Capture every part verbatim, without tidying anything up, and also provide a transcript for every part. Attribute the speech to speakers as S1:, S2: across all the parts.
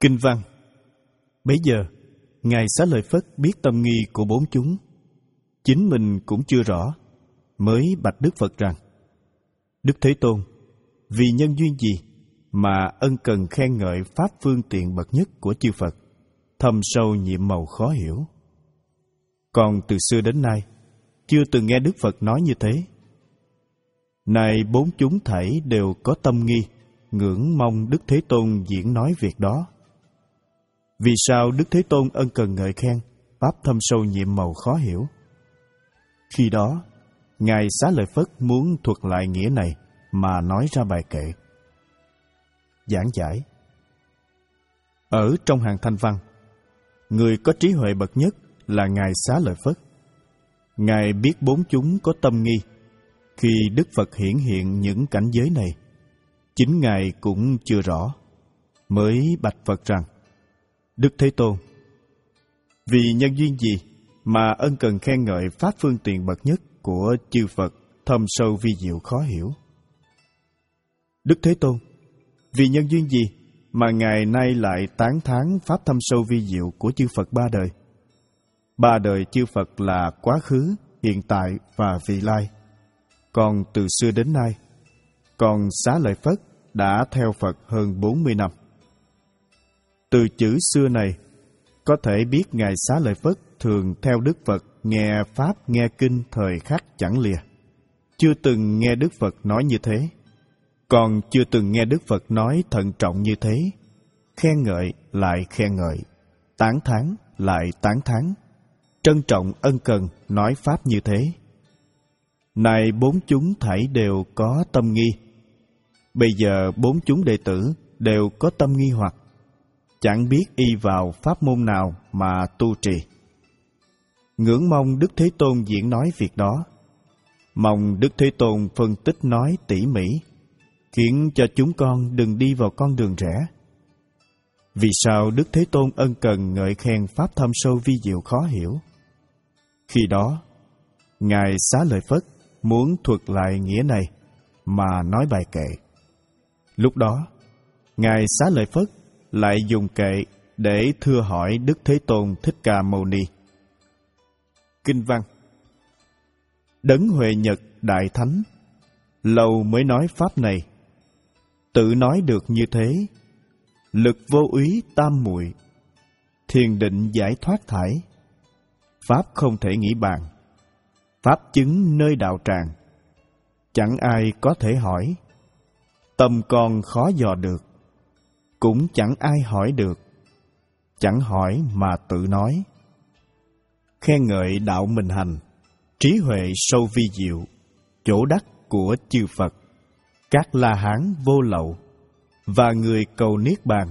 S1: Kinh văn. Bấy giờ, Ngài Xá Lợi Phất biết tâm nghi của bốn chúng, chính mình cũng chưa rõ, mới bạch Đức Phật rằng: Đức Thế Tôn, vì nhân duyên gì mà ân cần khen ngợi pháp phương tiện bậc nhất của chư Phật, thâm sâu nhiệm màu khó hiểu? Còn từ xưa đến nay, chưa từng nghe Đức Phật nói như thế. Này bốn chúng thảy đều có tâm nghi, ngưỡng mong Đức Thế Tôn diễn nói việc đó. Vì sao Đức Thế Tôn ân cần ngợi khen pháp thâm sâu nhiệm màu khó hiểu? Khi đó, Ngài Xá Lợi Phất muốn thuật lại nghĩa này mà nói ra bài kệ. Giảng giải. Ở trong hàng thanh văn, người có trí huệ bậc nhất là Ngài Xá Lợi Phất. Ngài biết bốn chúng có tâm nghi. Khi Đức Phật hiển hiện những cảnh giới này, chính Ngài cũng chưa rõ, mới bạch Phật rằng: Đức Thế Tôn, vì nhân duyên gì mà ân cần khen ngợi pháp phương tiện bậc nhất của chư Phật thâm sâu vi diệu khó hiểu? Đức Thế Tôn, vì nhân duyên gì mà Ngài nay lại tán thán pháp thâm sâu vi diệu của chư Phật ba đời? Ba đời chư Phật là quá khứ, hiện tại và vị lai. Còn từ xưa đến nay, còn Xá Lợi Phất đã theo Phật hơn bốn mươi năm. Từ chữ xưa này, có thể biết Ngài Xá Lợi Phất thường theo Đức Phật nghe Pháp nghe Kinh thời khắc chẳng lìa. Chưa từng nghe Đức Phật nói như thế, còn chưa từng nghe Đức Phật nói thận trọng như thế, khen ngợi lại khen ngợi, tán thán lại tán thán, trân trọng ân cần nói Pháp như thế. Này bốn chúng thảy đều có tâm nghi. Bây giờ bốn chúng đệ tử đều có tâm nghi hoặc, chẳng biết y vào pháp môn nào mà tu trì. Ngưỡng mong Đức Thế Tôn diễn nói việc đó. Mong Đức Thế Tôn phân tích nói tỉ mỉ, khiến cho chúng con đừng đi vào con đường rẽ. Vì sao Đức Thế Tôn ân cần ngợi khen pháp thâm sâu vi diệu khó hiểu? Khi đó, Ngài Xá Lợi Phất muốn thuật lại nghĩa này mà nói bài kệ. Lúc đó, Ngài Xá Lợi Phất lại dùng kệ để thưa hỏi Đức Thế Tôn Thích Ca Mâu Ni. Kinh văn. Đấng Huệ Nhật Đại Thánh, lâu mới nói pháp này. Tự nói được như thế, lực vô úy tam muội, thiền định giải thoát thải, pháp không thể nghĩ bàn, pháp chứng nơi đạo tràng, chẳng ai có thể hỏi, tâm con khó dò được, cũng chẳng ai hỏi được, chẳng hỏi mà tự nói. Khen ngợi đạo mình hành, trí huệ sâu vi diệu, chỗ đắc của chư Phật, các La Hán vô lậu, và người cầu Niết Bàn,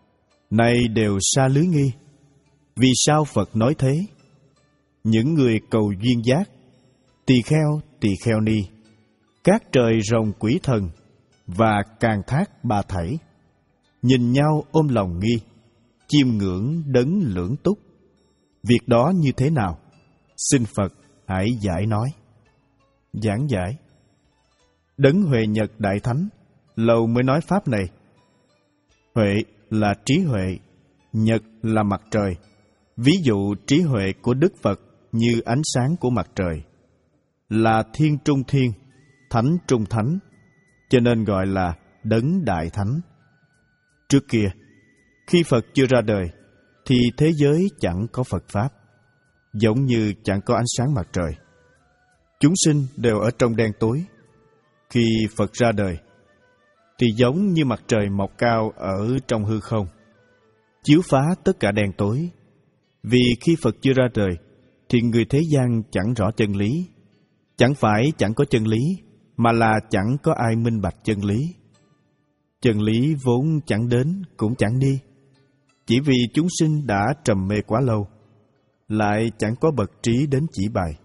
S1: này đều xa lưới nghi. Vì sao Phật nói thế? Những người cầu duyên giác, tỳ kheo, tỳ kheo ni, các trời rồng quỷ thần, và càng thác ba thảy, nhìn nhau ôm lòng nghi, chiêm ngưỡng đấng lưỡng túc. Việc đó như thế nào? Xin Phật hãy giải nói. Giảng giải. Đấng Huệ Nhật Đại Thánh lâu mới nói pháp này. Huệ là trí huệ, nhật là mặt trời. Ví dụ trí huệ của Đức Phật như ánh sáng của mặt trời, là thiên trung thiên, thánh trung thánh, cho nên gọi là đấng Đại Thánh. Trước kia, khi Phật chưa ra đời, thì thế giới chẳng có Phật Pháp, giống như chẳng có ánh sáng mặt trời. Chúng sinh đều ở trong đen tối. Khi Phật ra đời, thì giống như mặt trời mọc cao ở trong hư không, chiếu phá tất cả đen tối. Vì khi Phật chưa ra đời, thì người thế gian chẳng rõ chân lý. Chẳng phải chẳng có chân lý, mà là chẳng có ai minh bạch chân lý. Chân lý vốn chẳng đến cũng chẳng đi, chỉ vì chúng sinh đã trầm mê quá lâu, lại chẳng có bậc trí đến chỉ bài,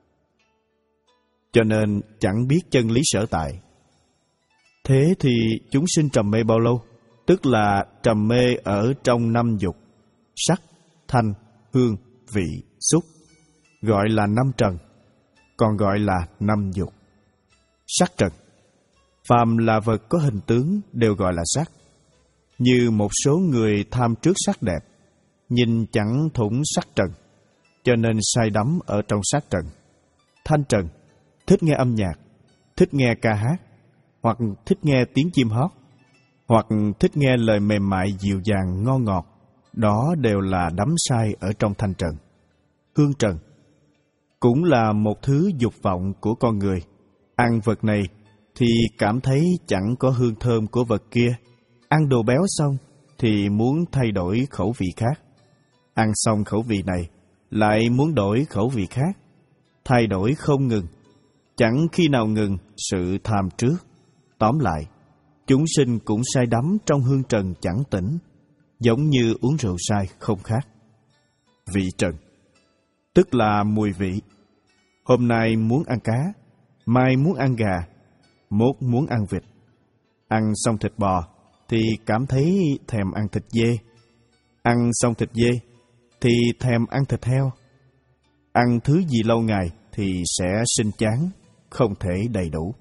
S1: cho nên chẳng biết chân lý sở tại. Thế thì chúng sinh trầm mê bao lâu? Tức là trầm mê ở trong năm dục: sắc, thanh, hương, vị, xúc, gọi là năm trần, còn gọi là năm dục. Sắc trần, phàm là vật có hình tướng đều gọi là sắc. Như một số người tham trước sắc đẹp, nhìn chẳng thủng sắc trần, cho nên say đắm ở trong sắc trần. Thanh trần, thích nghe âm nhạc, thích nghe ca hát, hoặc thích nghe tiếng chim hót, hoặc thích nghe lời mềm mại dịu dàng ngon ngọt, đó đều là đắm say ở trong thanh trần. Hương trần cũng là một thứ dục vọng của con người. Ăn vật này thì cảm thấy chẳng có hương thơm của vật kia. Ăn đồ béo xong thì muốn thay đổi khẩu vị khác. Ăn xong khẩu vị này lại muốn đổi khẩu vị khác. Thay đổi không ngừng, chẳng khi nào ngừng sự tham trước. Tóm lại, chúng sinh cũng say đắm trong hương trần chẳng tỉnh, giống như uống rượu sai không khác. Vị trần, tức là mùi vị. Hôm nay muốn ăn cá, mai muốn ăn gà, mốt muốn ăn vịt. Ăn xong thịt bò thì cảm thấy thèm ăn thịt dê. Ăn xong thịt dê thì thèm ăn thịt heo. Ăn thứ gì lâu ngày thì sẽ sinh chán, không thể đầy đủ.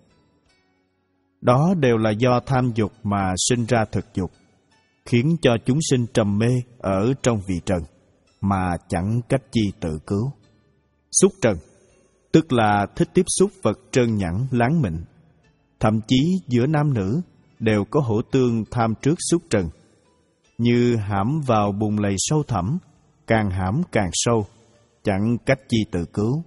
S1: Đó đều là do tham dục mà sinh ra thực dục, khiến cho chúng sinh trầm mê ở trong vị trần, mà chẳng cách chi tự cứu. Xúc trần, tức là thích tiếp xúc vật trơn nhẵn láng mịn. Thậm chí giữa nam nữ đều có hổ tương tham trước xúc trần, như hãm vào bùn lầy sâu thẳm, càng hãm càng sâu, chẳng cách chi tự cứu.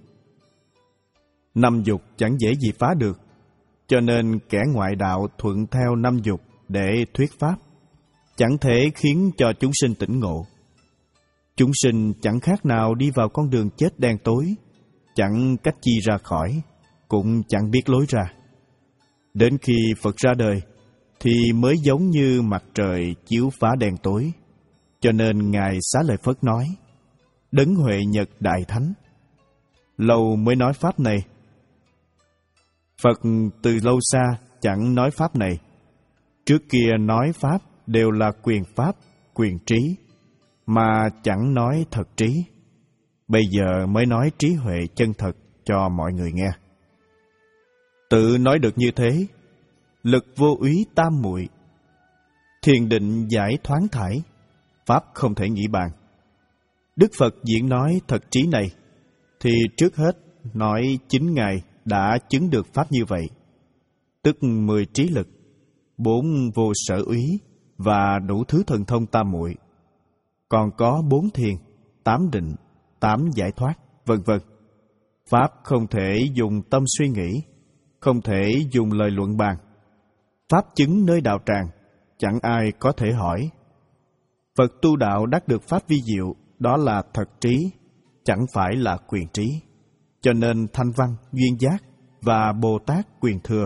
S1: Năm dục chẳng dễ gì phá được, cho nên kẻ ngoại đạo thuận theo năm dục để thuyết pháp, chẳng thể khiến cho chúng sinh tỉnh ngộ. Chúng sinh chẳng khác nào đi vào con đường chết đen tối, chẳng cách chi ra khỏi, cũng chẳng biết lối ra. Đến khi Phật ra đời, thì mới giống như mặt trời chiếu phá đen tối. Cho nên Ngài Xá Lợi Phất nói, Đấng Huệ Nhật Đại Thánh. Lâu mới nói pháp này. Phật từ lâu xa chẳng nói pháp này. Trước kia nói pháp đều là quyền pháp, quyền trí, mà chẳng nói thật trí. Bây giờ mới nói trí huệ chân thật cho mọi người nghe. Tự nói được như thế, lực vô úy tam muội, thiền định giải thoáng thải, pháp không thể nghĩ bàn. Đức Phật diễn nói thật trí này, thì trước hết nói chính Ngài đã chứng được pháp như vậy, tức mười trí lực, bốn vô sở úy và đủ thứ thần thông tam muội, còn có bốn thiền, tám định, tám giải thoát, vân vân. Pháp không thể dùng tâm suy nghĩ, không thể dùng lời luận bàn. Pháp chứng nơi đạo tràng, chẳng ai có thể hỏi. Phật tu đạo đắc được pháp vi diệu, đó là thật trí, chẳng phải là quyền trí. Cho nên Thanh Văn, Duyên Giác và Bồ Tát Quyền Thừa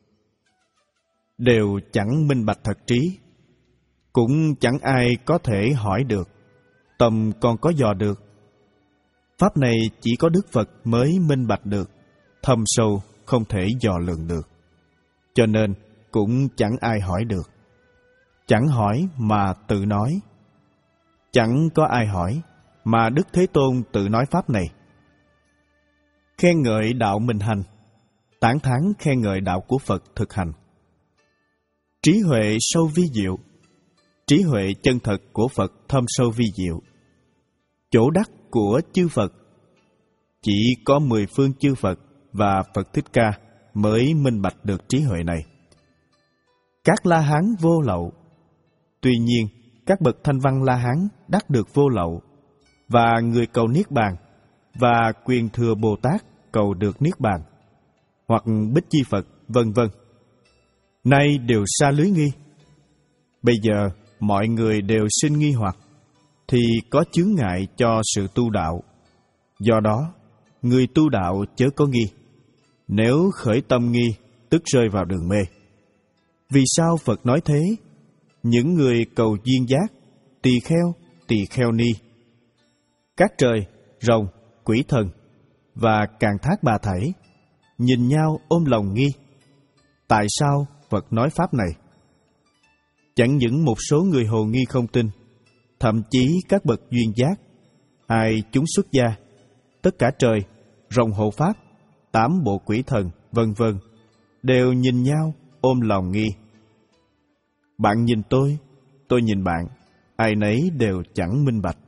S1: đều chẳng minh bạch thật trí, cũng chẳng ai có thể hỏi được, tâm còn có dò được. Pháp này chỉ có Đức Phật mới minh bạch được, thâm sâu không thể dò lường được. Cho nên cũng chẳng ai hỏi được. Chẳng hỏi mà tự nói. Chẳng có ai hỏi mà Đức Thế Tôn tự nói pháp này. Khen ngợi đạo mình hành, tán thán khen ngợi đạo của Phật thực hành. Trí huệ sâu vi diệu, trí huệ chân thật của Phật thâm sâu vi diệu. Chỗ đắc của chư Phật, chỉ có mười phương chư Phật và Phật Thích Ca mới minh bạch được trí huệ này. Các La Hán vô lậu, tuy nhiên các bậc thanh văn La Hán đắc được vô lậu, và người cầu Niết Bàn và Quyền Thừa Bồ Tát cầu được Niết Bàn, hoặc Bích Chi Phật, vân vân, nay đều xa lưới nghi. Bây giờ mọi người đều sinh nghi hoặc, thì có chướng ngại cho sự tu đạo. Do đó, người tu đạo chớ có nghi. Nếu khởi tâm nghi, tức rơi vào đường mê. Vì sao Phật nói thế? Những người cầu duyên giác, tỳ kheo, tỳ kheo ni, các trời, rồng, quỷ thần và càng thác bà thảy, nhìn nhau ôm lòng nghi. Tại sao Phật nói pháp này? Chẳng những một số người hồ nghi không tin, thậm chí các bậc duyên giác, ai chúng xuất gia, tất cả trời, rồng hộ pháp, tám bộ quỷ thần, vân vân, đều nhìn nhau ôm lòng nghi. Bạn nhìn tôi, tôi nhìn bạn, ai nấy đều chẳng minh bạch.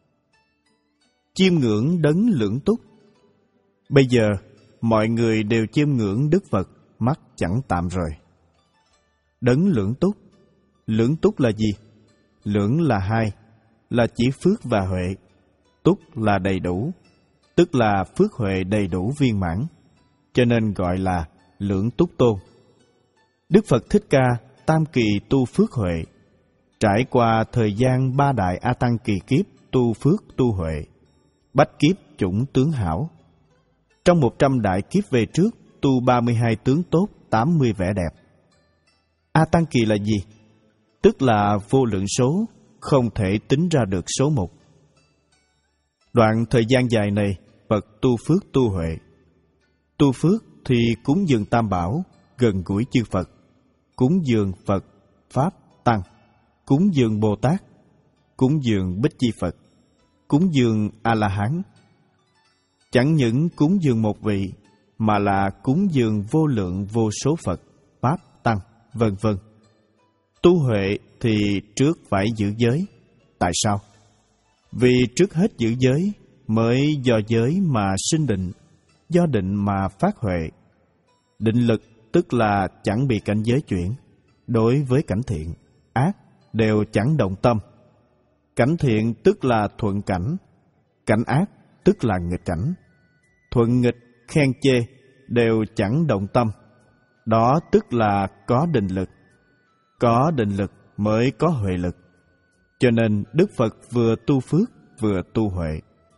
S1: Chiêm ngưỡng đấng lưỡng túc. Bây giờ, mọi người đều chiêm ngưỡng Đức Phật, mắt chẳng tạm rồi. Đấng lưỡng túc. Lưỡng túc là gì? Lưỡng là hai, là chỉ phước và huệ. Túc là đầy đủ, tức là phước huệ đầy đủ viên mãn, cho nên gọi là lưỡng túc tôn. Đức Phật Thích Ca tam kỳ tu phước huệ, trải qua thời gian ba đại A Tăng kỳ kiếp tu phước tu huệ, bách kiếp chủng tướng hảo. Trong một trăm đại kiếp về trước tu ba mươi hai tướng tốt, tám mươi vẻ đẹp. A Tăng kỳ là gì? Tức là vô lượng số, không thể tính ra được số một. Đoạn thời gian dài này, Phật tu phước tu huệ. Tu phước thì cúng dường Tam Bảo, gần gũi chư Phật, cúng dường Phật, Pháp, Tăng, cúng dường Bồ Tát, cúng dường Bích Chi Phật, cúng dường A-la-hán. Chẳng những cúng dường một vị, mà là cúng dường vô lượng vô số Phật, Pháp, Tăng, vân vân. Tu huệ thì trước phải giữ giới. Tại sao? Vì trước hết giữ giới, mới do giới mà sinh định, do định mà phát huệ. Định lực tức là chẳng bị cảnh giới chuyển, đối với cảnh thiện, ác đều chẳng động tâm. Cảnh thiện tức là thuận cảnh, cảnh ác tức là nghịch cảnh. Thuận nghịch, khen chê đều chẳng động tâm. Đó tức là có định lực. Có định lực mới có huệ lực. Cho nên Đức Phật vừa tu phước vừa tu huệ.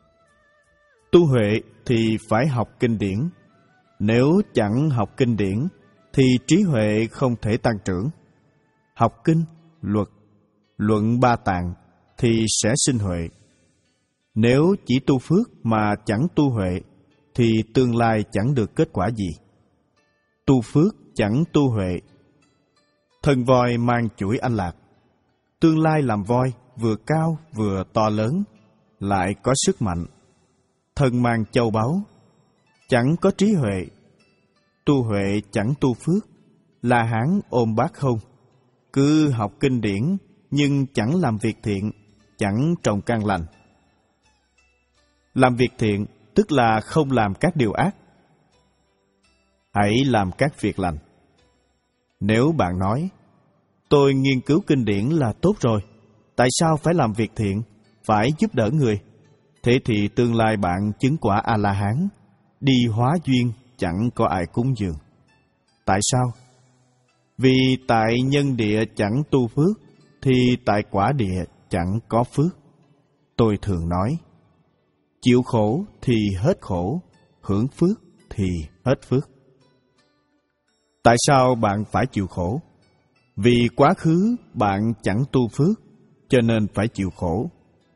S1: Tu huệ thì phải học kinh điển. Nếu chẳng học kinh điển thì trí huệ không thể tăng trưởng. Học kinh, luật, luận ba tạng thì sẽ sinh huệ. Nếu chỉ tu phước mà chẳng tu huệ thì tương lai chẳng được kết quả gì. Tu phước chẳng tu huệ. Thân voi mang chuỗi anh lạc, tương lai làm voi vừa cao vừa to lớn, lại có sức mạnh. Thân mang châu báu, chẳng có trí huệ. Tu huệ chẳng tu phước, La Hán ôm bát không. Cứ học kinh điển nhưng chẳng làm việc thiện, chẳng trồng căn lành. Làm việc thiện tức là không làm các điều ác. Hãy làm các việc lành. Nếu bạn nói, tôi nghiên cứu kinh điển là tốt rồi, tại sao phải làm việc thiện, phải giúp đỡ người? Thế thì tương lai bạn chứng quả A-la-hán, đi hóa duyên chẳng có ai cúng dường. Tại sao? Vì tại nhân địa chẳng tu phước, thì tại quả địa chẳng có phước. Tôi thường nói, chịu khổ thì hết khổ, hưởng phước thì hết phước. Tại sao bạn phải chịu khổ? Vì quá khứ bạn chẳng tu phước, cho nên phải chịu khổ.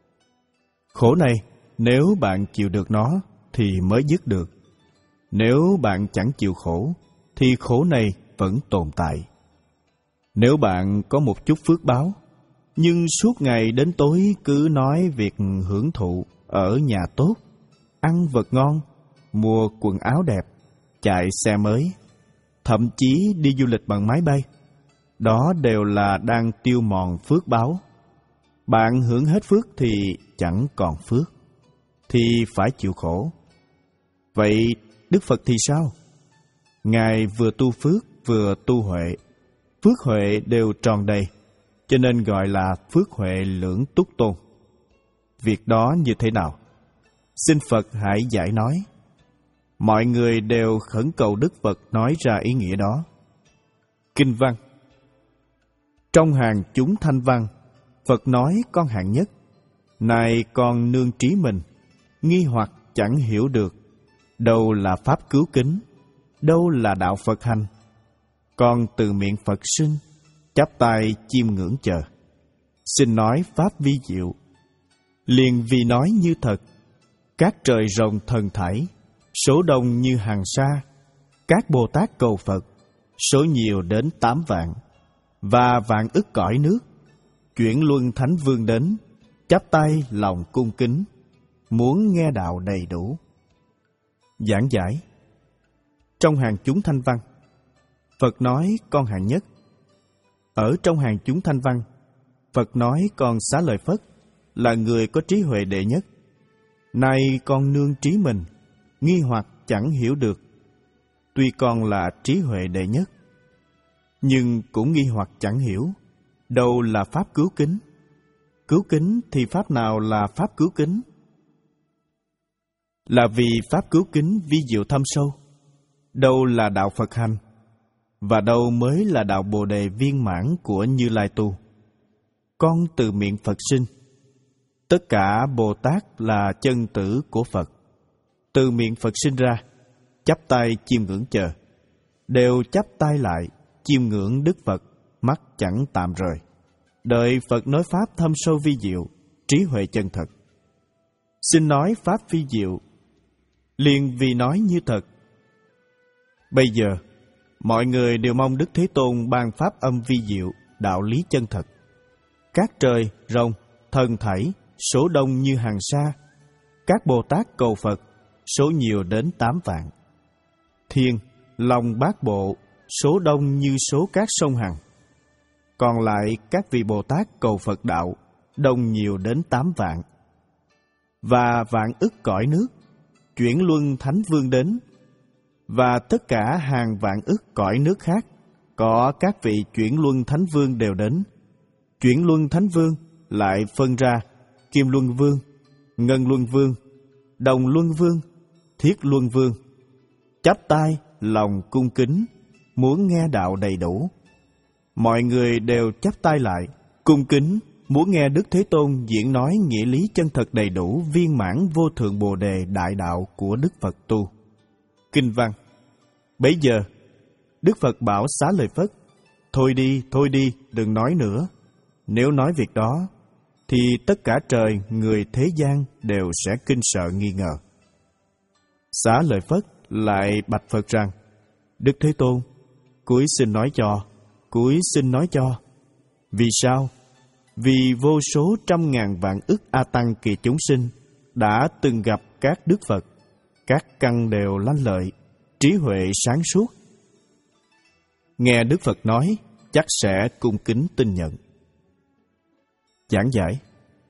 S1: Khổ này, nếu bạn chịu được nó, thì mới dứt được. Nếu bạn chẳng chịu khổ, thì khổ này vẫn tồn tại. Nếu bạn có một chút phước báo, nhưng suốt ngày đến tối cứ nói việc hưởng thụ ở nhà tốt, ăn vật ngon, mua quần áo đẹp, chạy xe mới, thậm chí đi du lịch bằng máy bay, đó đều là đang tiêu mòn phước báo. Bạn hưởng hết phước thì chẳng còn phước, thì phải chịu khổ. Vậy Đức Phật thì sao? Ngài vừa tu phước vừa tu huệ. Phước huệ đều tròn đầy, cho nên gọi là phước huệ lưỡng túc tôn. Việc đó như thế nào? Xin Phật hãy giải nói. Mọi người đều khẩn cầu Đức Phật nói ra ý nghĩa đó. Kinh văn. Trong hàng chúng thanh văn, Phật nói con hạng nhất: này con nương trí mình, nghi hoặc chẳng hiểu được, đâu là pháp cứu kính, đâu là đạo Phật hành. Con từ miệng Phật sinh, chắp tay chiêm ngưỡng chờ. Xin nói pháp vi diệu, liền vì nói như thật. Các trời rồng thần thảy, số đông như hàng sa. Các Bồ Tát cầu Phật, số nhiều đến tám vạn, và vạn ức cõi nước. Chuyển luân thánh vương đến, chắp tay lòng cung kính, muốn nghe đạo đầy đủ. Giảng giải. Trong hàng chúng thanh văn, Phật nói con hạng nhất. Ở trong hàng chúng thanh văn, Phật nói con Xá Lợi Phất là người có trí huệ đệ nhất. Nay con nương trí mình, nghi hoặc chẳng hiểu được. Tuy con là trí huệ đệ nhất, nhưng cũng nghi hoặc chẳng hiểu, đâu là pháp cứu kính? Cứu kính thì pháp nào là pháp cứu kính? Là vì pháp cứu kính vi diệu thâm sâu. Đâu là đạo Phật hành? Và đâu mới là đạo Bồ Đề viên mãn của Như Lai tu? Con từ miệng Phật sinh. Tất cả Bồ Tát là chân tử của Phật. Từ miệng Phật sinh ra, chắp tay chiêm ngưỡng chờ. Đều chắp tay lại, chiêm ngưỡng Đức Phật, mắt chẳng tạm rời. Đợi Phật nói pháp thâm sâu vi diệu, trí huệ chân thật. Xin nói pháp vi diệu, liền vì nói như thật. Bây giờ, mọi người đều mong Đức Thế Tôn ban pháp âm vi diệu, đạo lý chân thật. Các trời, rồng, thần thảy, số đông như hàng sa. Các Bồ Tát cầu Phật, số nhiều đến tám vạn. Thiên, lòng bát bộ, số đông như số các sông Hằng. Còn lại các vị Bồ Tát cầu Phật đạo, đông nhiều đến tám vạn. Và vạn ức cõi nước, chuyển luân thánh vương đến. Và tất cả hàng vạn ức cõi nước khác, có các vị chuyển luân thánh vương đều đến. Chuyển luân thánh vương lại phân ra Kim Luân Vương, Ngân Luân Vương, Đồng Luân Vương, Thiết Luân Vương. Chắp tay, lòng cung kính, muốn nghe đạo đầy đủ. Mọi người đều chắp tay lại, cung kính, muốn nghe Đức Thế Tôn diễn nói nghĩa lý chân thật đầy đủ viên mãn vô thượng Bồ Đề đại đạo của Đức Phật tu. Kinh văn. Bấy giờ, Đức Phật bảo Xá Lợi Phất, thôi đi, thôi đi, đừng nói nữa. Nếu nói việc đó, thì tất cả trời, người thế gian đều sẽ kinh sợ nghi ngờ. Xá Lợi Phất lại bạch Phật rằng, Đức Thế Tôn, cúi xin nói cho, cúi xin nói cho. Vì sao? Vì vô số trăm ngàn vạn ức A Tăng kỳ chúng sinh đã từng gặp các Đức Phật, các căn đều lanh lợi, trí huệ sáng suốt. Nghe Đức Phật nói, chắc sẽ cung kính tin nhận. Giảng giải.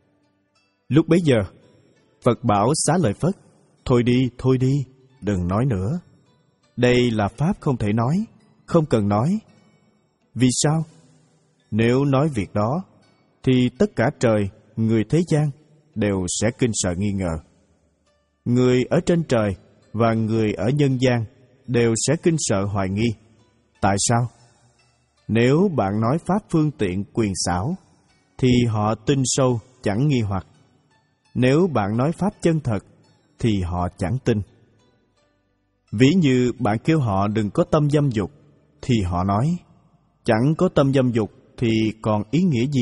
S1: Lúc bấy giờ, Phật bảo Xá Lợi Phất, thôi đi, thôi đi, đừng nói nữa. Đây là pháp không thể nói, không cần nói. Vì sao? Nếu nói việc đó, thì tất cả trời, người thế gian đều sẽ kinh sợ nghi ngờ. Người ở trên trời và người ở nhân gian đều sẽ kinh sợ hoài nghi. Tại sao? Nếu bạn nói pháp phương tiện quyền xảo, thì họ tin sâu chẳng nghi hoặc. Nếu bạn nói pháp chân thật, thì họ chẳng tin. Ví như bạn kêu họ đừng có tâm dâm dục, thì họ nói, chẳng có tâm dâm dục thì còn ý nghĩa gì?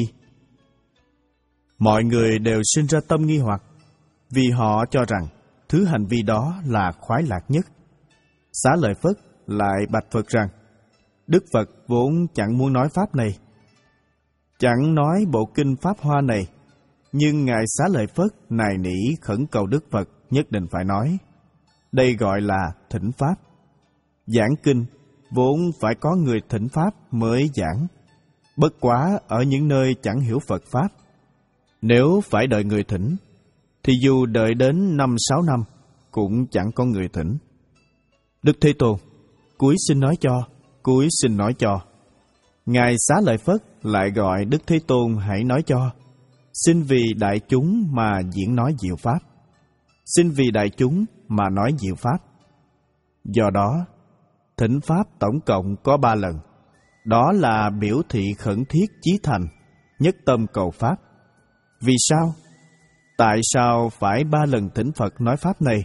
S1: Mọi người đều sinh ra tâm nghi hoặc, vì họ cho rằng thứ hành vi đó là khoái lạc nhất. Xá Lợi Phất lại bạch Phật rằng, Đức Phật vốn chẳng muốn nói pháp này, chẳng nói bộ kinh Pháp Hoa này, nhưng Ngài Xá Lợi Phất nài nỉ khẩn cầu Đức Phật nhất định phải nói. Đây gọi là thỉnh pháp. Giảng kinh vốn phải có người thỉnh pháp mới giảng, bất quá ở những nơi chẳng hiểu Phật pháp. Nếu phải đợi người thỉnh, thì dù đợi đến năm sáu năm cũng chẳng có người thỉnh. Đức Thế Tôn, cúi xin nói cho, cúi xin nói cho. Ngài Xá Lợi Phất lại gọi Đức Thế Tôn hãy nói cho. Xin vì đại chúng mà diễn nói diệu pháp. Xin vì đại chúng mà nói diệu pháp. Do đó, thỉnh pháp tổng cộng có ba lần. Đó là biểu thị khẩn thiết chí thành, nhất tâm cầu pháp. Vì sao? Tại sao phải ba lần thỉnh Phật nói pháp này?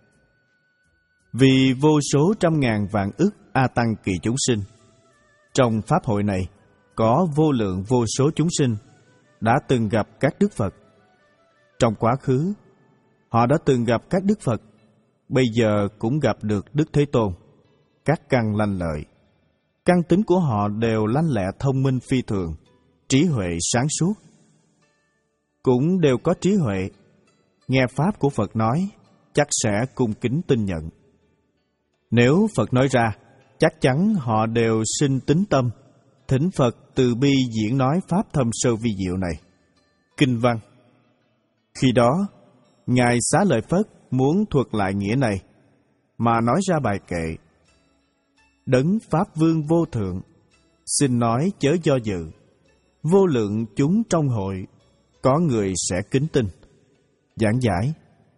S1: Vì vô số trăm ngàn vạn ức A Tăng kỳ chúng sinh. Trong pháp hội này, có vô lượng vô số chúng sinh đã từng gặp các Đức Phật. Trong quá khứ, họ đã từng gặp các Đức Phật, bây giờ cũng gặp được Đức Thế Tôn. Các căn lanh lợi, căn tính của họ đều lanh lẹ thông minh phi thường, trí huệ sáng suốt. Cũng đều có trí huệ, nghe pháp của Phật nói, chắc sẽ cung kính tin nhận. Nếu Phật nói ra, chắc chắn họ đều sinh tín tâm, thỉnh Phật từ bi diễn nói pháp thâm sâu vi diệu này. Kinh văn. Khi đó, Ngài Xá Lợi Phất muốn thuật lại nghĩa này, mà nói ra bài kệ: Đấng Pháp Vương vô thượng, xin nói chớ do dự, vô lượng chúng trong hội, có người sẽ kính tin. Giảng giải.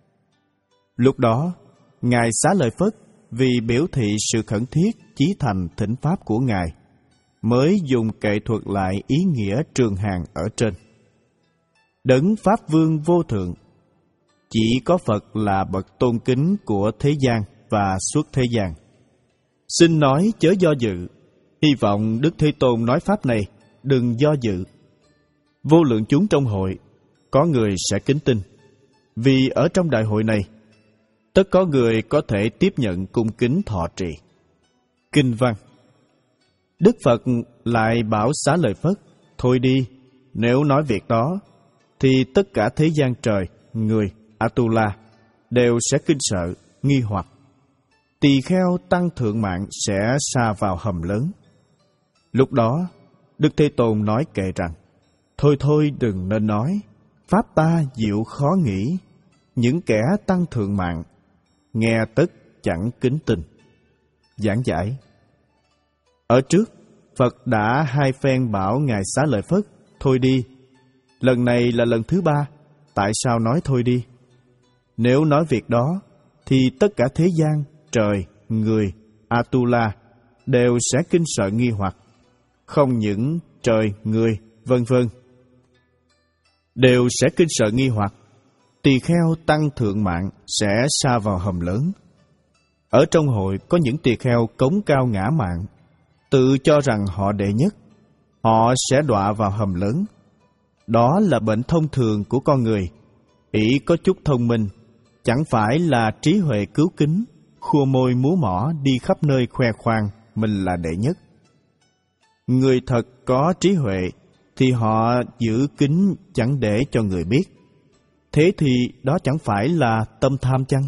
S1: Lúc đó, Ngài Xá Lợi Phất vì biểu thị sự khẩn thiết chí thành thỉnh pháp của Ngài, mới dùng kệ thuật lại ý nghĩa trường hàng ở trên. Đấng Pháp Vương vô thượng, chỉ có Phật là bậc tôn kính của thế gian và suốt thế gian. Xin nói chớ do dự, hy vọng Đức Thế Tôn nói pháp này, đừng do dự. Vô lượng chúng trong hội, có người sẽ kính tin, vì ở trong đại hội này, tất có người có thể tiếp nhận cung kính thọ trì. Kinh văn. Đức Phật lại bảo Xá Lợi Phất: Thôi đi, nếu nói việc đó, thì tất cả thế gian trời, người, Atula, đều sẽ kinh sợ, nghi hoặc. Tỳ kheo tăng thượng mạng sẽ sa vào hầm lớn. Lúc đó, Đức Thế Tôn nói kệ rằng: Thôi thôi đừng nên nói, pháp ta diệu khó nghĩ, những kẻ tăng thượng mạng, nghe tất chẳng kính tin. Giảng giải. Ở trước, Phật đã hai phen bảo Ngài Xá Lợi Phất: Thôi đi. Lần này là lần thứ ba, tại sao nói thôi đi? Nếu nói việc đó, thì tất cả thế gian, trời, người, Atula đều sẽ kinh sợ nghi hoặc. Không những trời, người, vân vân đều sẽ kinh sợ nghi hoặc. Tỳ kheo tăng thượng mạng sẽ sa vào hầm lớn. Ở trong hội có những tỳ kheo cống cao ngã mạn, tự cho rằng họ đệ nhất, họ sẽ đọa vào hầm lớn. Đó là bệnh thông thường của con người, ỷ có chút thông minh, chẳng phải là trí huệ cứu kính, khua môi múa mỏ đi khắp nơi khoe khoang mình là đệ nhất. Người thật có trí huệ thì họ giữ kín chẳng để cho người biết. Thế thì đó chẳng phải là tâm tham chăng?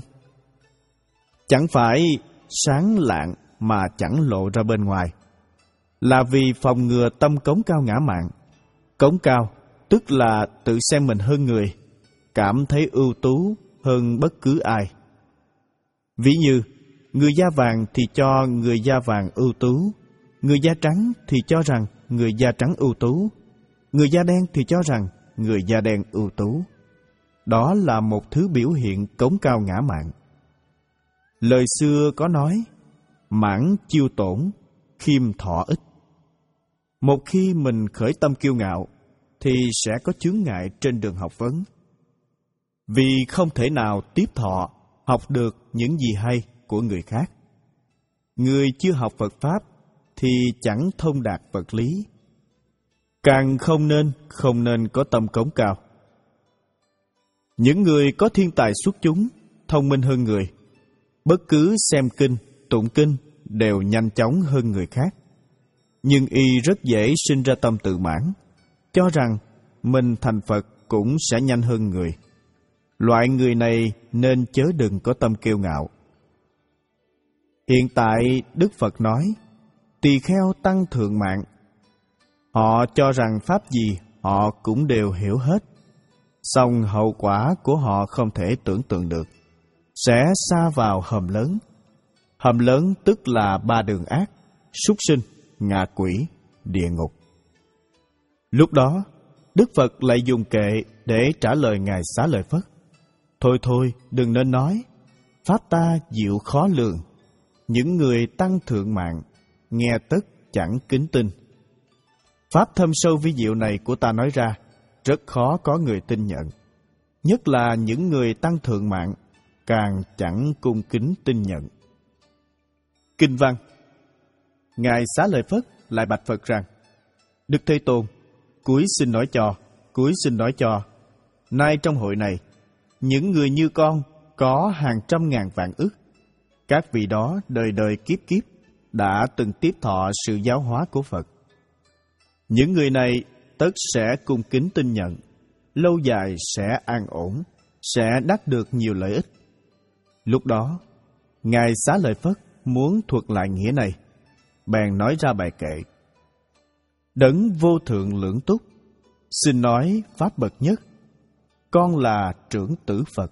S1: Chẳng phải sáng lạng mà chẳng lộ ra bên ngoài, là vì phòng ngừa tâm cống cao ngã mạn. Cống cao tức là tự xem mình hơn người, cảm thấy ưu tú hơn bất cứ ai. Ví như, người da vàng thì cho người da vàng ưu tú, người da trắng thì cho rằng người da trắng ưu tú, người da đen thì cho rằng người da đen ưu tú. Đó là một thứ biểu hiện cống cao ngã mạn. Lời xưa có nói: mãn chiêu tổn, khiêm thọ ích. Một khi mình khởi tâm kiêu ngạo, thì sẽ có chướng ngại trên đường học vấn. Vì không thể nào tiếp thọ, học được những gì hay của người khác. Người chưa học Phật Pháp thì chẳng thông đạt vật lý. Càng không nên, không nên có tâm cống cao. Những người có thiên tài xuất chúng, thông minh hơn người, bất cứ xem kinh, tụng kinh đều nhanh chóng hơn người khác. Nhưng y rất dễ sinh ra tâm tự mãn, cho rằng mình thành Phật cũng sẽ nhanh hơn người. Loại người này nên chớ đừng có tâm kiêu ngạo. Hiện tại Đức Phật nói, tỳ kheo tăng thượng mạng. Họ cho rằng pháp gì họ cũng đều hiểu hết, song hậu quả của họ không thể tưởng tượng được, sẽ sa vào hầm lớn. Hầm lớn tức là ba đường ác, súc sinh, ngạ quỷ, địa ngục. Lúc đó, Đức Phật lại dùng kệ để trả lời Ngài Xá Lợi Phất. Thôi thôi, đừng nên nói, pháp ta diệu khó lường, những người tăng thượng mạng, nghe tất chẳng kính tin. Pháp thâm sâu vi diệu này của ta nói ra, rất khó có người tin nhận. Nhất là những người tăng thượng mạng, càng chẳng cung kính tin nhận. Kinh văn. Ngài Xá Lợi Phất lại bạch Phật rằng: Đức Thế Tôn, cúi xin nói cho, cúi xin nói cho, nay trong hội này, những người như con có hàng trăm ngàn vạn ức. Các vị đó đời đời kiếp kiếp đã từng tiếp thọ sự giáo hóa của Phật. Những người này tất sẽ cung kính tin nhận, lâu dài sẽ an ổn, sẽ đắc được nhiều lợi ích. Lúc đó, Ngài Xá Lợi Phất muốn thuật lại nghĩa này, bèn nói ra bài kệ: Đấng vô thượng lưỡng túc, xin nói pháp bậc nhất, con là trưởng tử Phật.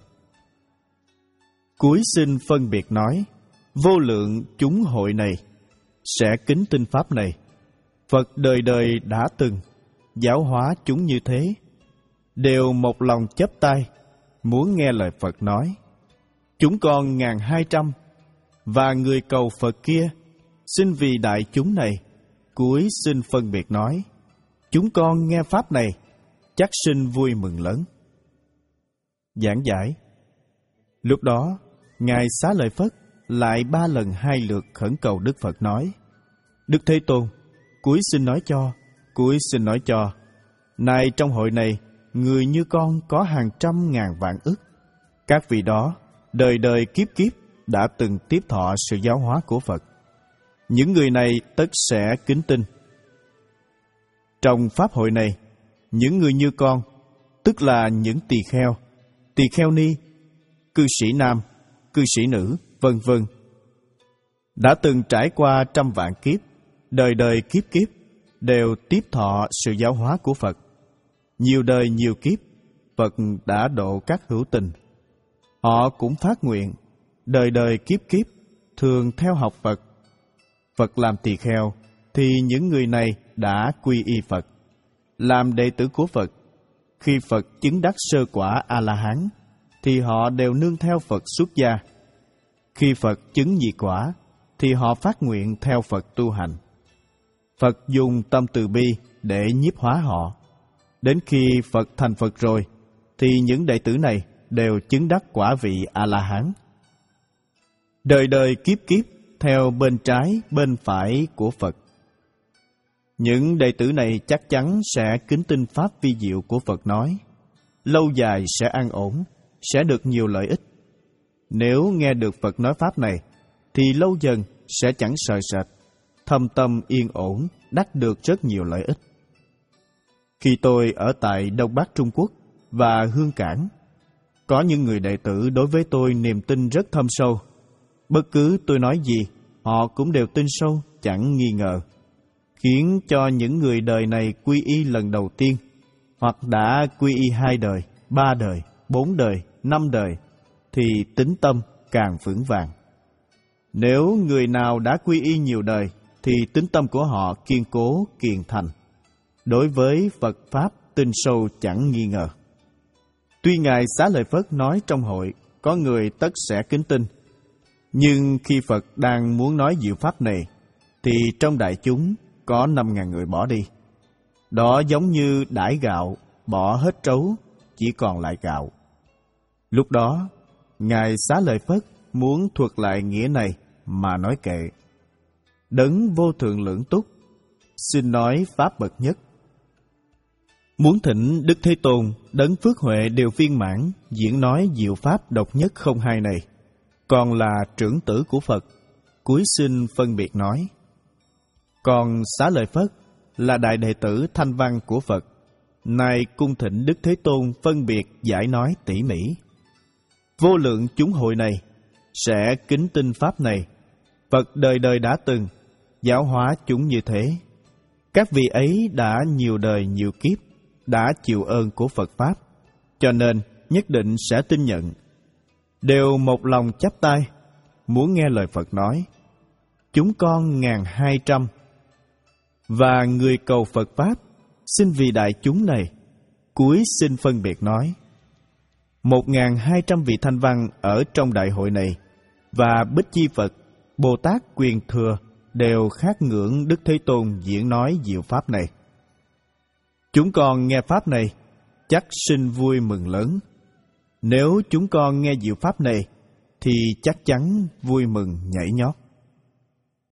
S1: Cuối xin phân biệt nói, vô lượng chúng hội này sẽ kính tin pháp này. Phật đời đời đã từng giáo hóa chúng như thế, đều một lòng chắp tay muốn nghe lời Phật nói. Chúng con ngàn hai trăm, và người cầu Phật kia xin vì đại chúng này cuối xin phân biệt nói, chúng con nghe pháp này chắc sinh vui mừng lớn. Giảng giải. Lúc đó Ngài Xá Lợi Phất lại ba lần hai lượt khẩn cầu Đức Phật nói, Đức Thế Tôn, cuối xin nói cho, cuối xin nói cho, này trong hội này, người như con có hàng trăm ngàn vạn ức. Các vị đó, đời đời kiếp kiếp đã từng tiếp thọ sự giáo hóa của Phật. Những người này tất sẽ kính tin. Trong pháp hội này, những người như con, tức là những tỳ kheo, tỳ kheo ni, cư sĩ nam, cư sĩ nữ, vân vân, đã từng trải qua trăm vạn kiếp, đời đời kiếp kiếp, đều tiếp thọ sự giáo hóa của Phật. Nhiều đời nhiều kiếp, Phật đã độ các hữu tình. Họ cũng phát nguyện, đời đời kiếp kiếp, thường theo học Phật. Phật làm tỳ kheo, thì những người này đã quy y Phật, làm đệ tử của Phật. Khi Phật chứng đắc sơ quả A-la-hán, thì họ đều nương theo Phật xuất gia. Khi Phật chứng nhị quả, thì họ phát nguyện theo Phật tu hành. Phật dùng tâm từ bi để nhiếp hóa họ. Đến khi Phật thành Phật rồi, thì những đệ tử này đều chứng đắc quả vị A-la-hán. Đời đời kiếp kiếp theo bên trái, bên phải của Phật. Những đệ tử này chắc chắn sẽ kính tin pháp vi diệu của Phật nói, lâu dài sẽ an ổn, sẽ được nhiều lợi ích. Nếu nghe được Phật nói pháp này, thì lâu dần sẽ chẳng sợ sệt, thâm tâm yên ổn, đắc được rất nhiều lợi ích. Khi tôi ở tại Đông Bắc Trung Quốc và Hương Cảng, có những người đệ tử đối với tôi niềm tin rất thâm sâu. Bất cứ tôi nói gì, họ cũng đều tin sâu, chẳng nghi ngờ, khiến cho những người đời này quy y lần đầu tiên, hoặc đã quy y hai đời, ba đời, bốn đời, năm đời, thì tín tâm càng vững vàng. Nếu người nào đã quy y nhiều đời, thì tín tâm của họ kiên cố, kiên thành. Đối với Phật Pháp tin sâu chẳng nghi ngờ. Tuy Ngài Xá Lợi Phất nói trong hội có người tất sẽ kính tin, nhưng khi Phật đang muốn nói diệu Pháp này, thì trong đại chúng có năm ngàn người bỏ đi. Đó giống như đãi gạo, bỏ hết trấu, chỉ còn lại gạo. Lúc đó, Ngài Xá Lợi Phất muốn thuật lại nghĩa này mà nói kệ. Đấng vô thượng lưỡng túc, xin nói pháp bậc nhất. Muốn thỉnh Đức Thế Tôn, đấng phước huệ đều viên mãn, diễn nói diệu pháp độc nhất không hai này, còn là trưởng tử của Phật, cuối xin phân biệt nói. Còn Xá Lợi Phất là đại đệ tử thanh văn của Phật, nay cung thỉnh Đức Thế Tôn phân biệt giải nói tỉ mỉ. Vô lượng chúng hội này sẽ kính tin pháp này. Phật đời đời đã từng giáo hóa chúng như thế. Các vị ấy đã nhiều đời nhiều kiếp đã chịu ơn của Phật Pháp, cho nên nhất định sẽ tin nhận. Đều một lòng chắp tay muốn nghe lời Phật nói. Chúng con ngàn hai trăm, và người cầu Phật Pháp xin vì đại chúng này cuối xin phân biệt nói. Một ngàn hai trăm vị thanh văn ở trong đại hội này, và Bích Chi Phật, Bồ Tát Quyền Thừa đều khát ngưỡng Đức Thế Tôn diễn nói diệu pháp này. Chúng con nghe pháp này chắc sinh vui mừng lớn. Nếu chúng con nghe diệu pháp này, thì chắc chắn vui mừng nhảy nhót.